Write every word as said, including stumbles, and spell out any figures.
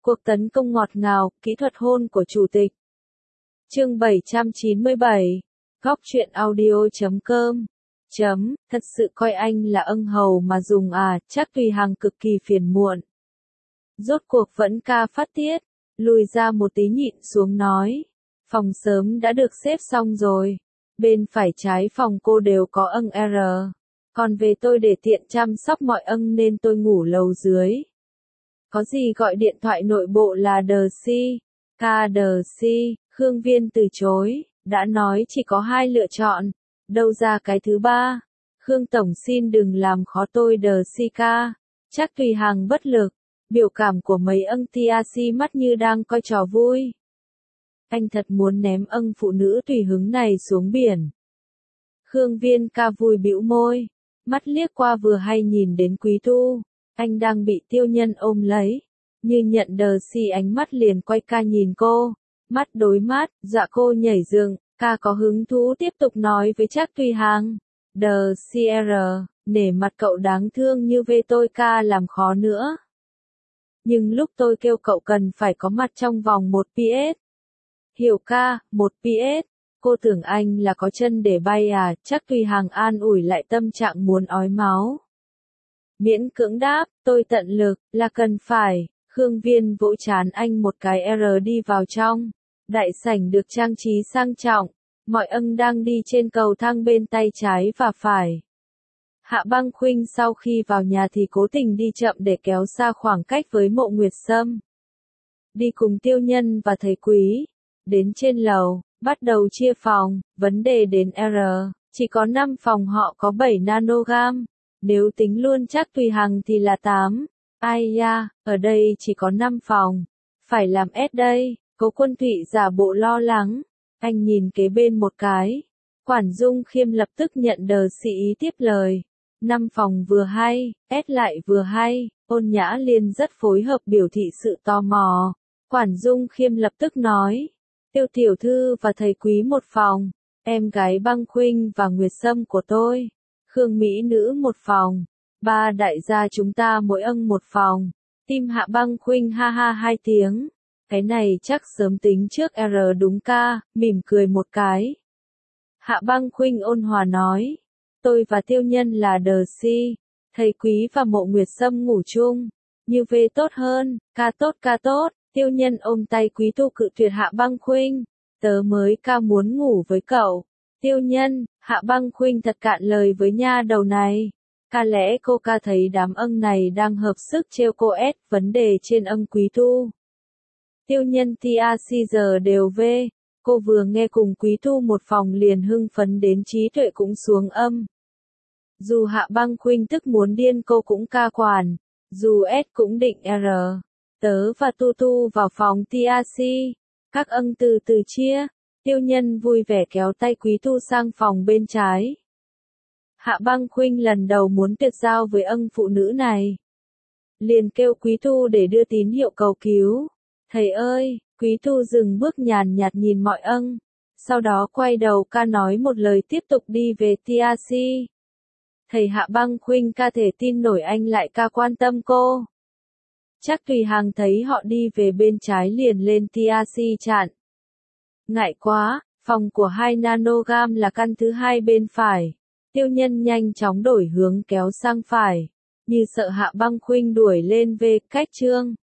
Cuộc tấn công ngọt ngào, kỹ thuật hôn của chủ tịch. Chương bảy trăm chín mươi bảy. Góc truyện audio chấm com. Chấm, thật sự coi anh là ân hầu mà dùng à, chắc Tùy Hằng cực kỳ phiền muộn. Rốt cuộc vẫn ca phát tiết, lùi ra một tí nhịn xuống nói. Phòng sớm đã được xếp xong rồi. Bên phải trái phòng cô đều có ân R. Còn về tôi để tiện chăm sóc mọi ân nên tôi ngủ lầu dưới. Có gì gọi điện thoại nội bộ là đờ si, ca đờ si, Khương Viên từ chối, đã nói chỉ có hai lựa chọn, đâu ra cái thứ ba. Khương Tổng xin đừng làm khó tôi đờ si ca, chắc Tùy Hằng bất lực, biểu cảm của mấy ân tia si mắt như đang coi trò vui. Anh thật muốn ném ân phụ nữ tùy hứng này xuống biển. Khương Viên ca vui bĩu môi, mắt liếc qua vừa hay nhìn đến Quý Tu. Anh đang bị Tiêu Nhân ôm lấy, như nhận đờ si ánh mắt liền quay ca nhìn cô, mắt đối mắt, dạ cô nhảy dựng, ca có hứng thú tiếp tục nói với Trác Tùy Hằng, đờ si R, nể mặt cậu đáng thương như vê tôi ca làm khó nữa. Nhưng lúc tôi kêu cậu cần phải có mặt trong vòng một pi ét. Hiểu ca, một pi ét, cô tưởng anh là có chân để bay à, Trác Tùy Hằng an ủi lại tâm trạng muốn ói máu. Miễn cưỡng đáp, tôi tận lực, là cần phải, Khương Viên vỗ chán anh một cái R đi vào trong. Đại sảnh được trang trí sang trọng, mọi ân đang đi trên cầu thang bên tay trái và phải. Hạ Băng Khuynh sau khi vào nhà thì cố tình đi chậm để kéo xa khoảng cách với Mộ Nguyệt Sâm. Đi cùng Tiêu Nhân và thầy Quý, đến trên lầu, bắt đầu chia phòng, vấn đề đến R, chỉ có năm phòng họ có bảy nanogam. Nếu tính luôn Trác Tùy Hằng thì là tám. Ai da, ở đây chỉ có năm phòng. Phải làm S đây, Cố Quân Thụy giả bộ lo lắng. Anh nhìn kế bên một cái. Quản Dung Khiêm lập tức nhận đờ sĩ ý tiếp lời. Năm phòng vừa hay, S lại vừa hay. Ôn Nhã Liên rất phối hợp biểu thị sự tò mò. Quản Dung Khiêm lập tức nói. Tiêu tiểu thư và thầy Quý một phòng. Em gái Băng Khuynh và Nguyệt Sâm của tôi. Khương Mỹ nữ một phòng, ba đại gia chúng ta mỗi ân một phòng. Tim Hạ Băng Khuynh ha ha hai tiếng. Cái này chắc sớm tính trước R đúng ca, mỉm cười một cái. Hạ Băng Khuynh ôn hòa nói, tôi và Tiêu Nhân là đờ si, thầy Quý và Mộ Nguyệt Sâm ngủ chung, như về tốt hơn, ca tốt ca tốt. Tiêu Nhân ôm tay Quý Tu cự tuyệt Hạ Băng Khuynh, tớ mới ca muốn ngủ với cậu. Tiêu Nhân, Hạ Băng Khuynh thật cạn lời với nha đầu này. Ca lẽ cô ca thấy đám ân này đang hợp sức trêu cô S vấn đề trên ân Quý Tu. Tiêu Nhân tia si giờ đều về, cô vừa nghe cùng Quý Tu một phòng liền hưng phấn đến trí tuệ cũng xuống âm. Dù Hạ Băng Khuynh tức muốn điên cô cũng ca quản, dù S cũng định R. Tớ và Tu Tu vào phòng tia si, các ân từ từ chia. Tiêu Nhân vui vẻ kéo tay Quý Tu sang phòng bên trái. Hạ Băng Khuynh lần đầu muốn tuyệt giao với ân phụ nữ này. Liền kêu Quý Tu để đưa tín hiệu cầu cứu. Thầy ơi, Quý Tu dừng bước nhàn nhạt nhìn mọi ân. Sau đó quay đầu ca nói một lời tiếp tục đi về tia si. Thầy Hạ Băng Khuynh ca thể tin nổi anh lại ca quan tâm cô. Trác Tùy Hằng thấy họ đi về bên trái liền lên tia si chặn. Ngại quá, phòng của hai nanogam là căn thứ hai bên phải. Tiêu Nhân nhanh chóng đổi hướng kéo sang phải, như sợ Hạ Băng Khuynh đuổi lên về cách chương.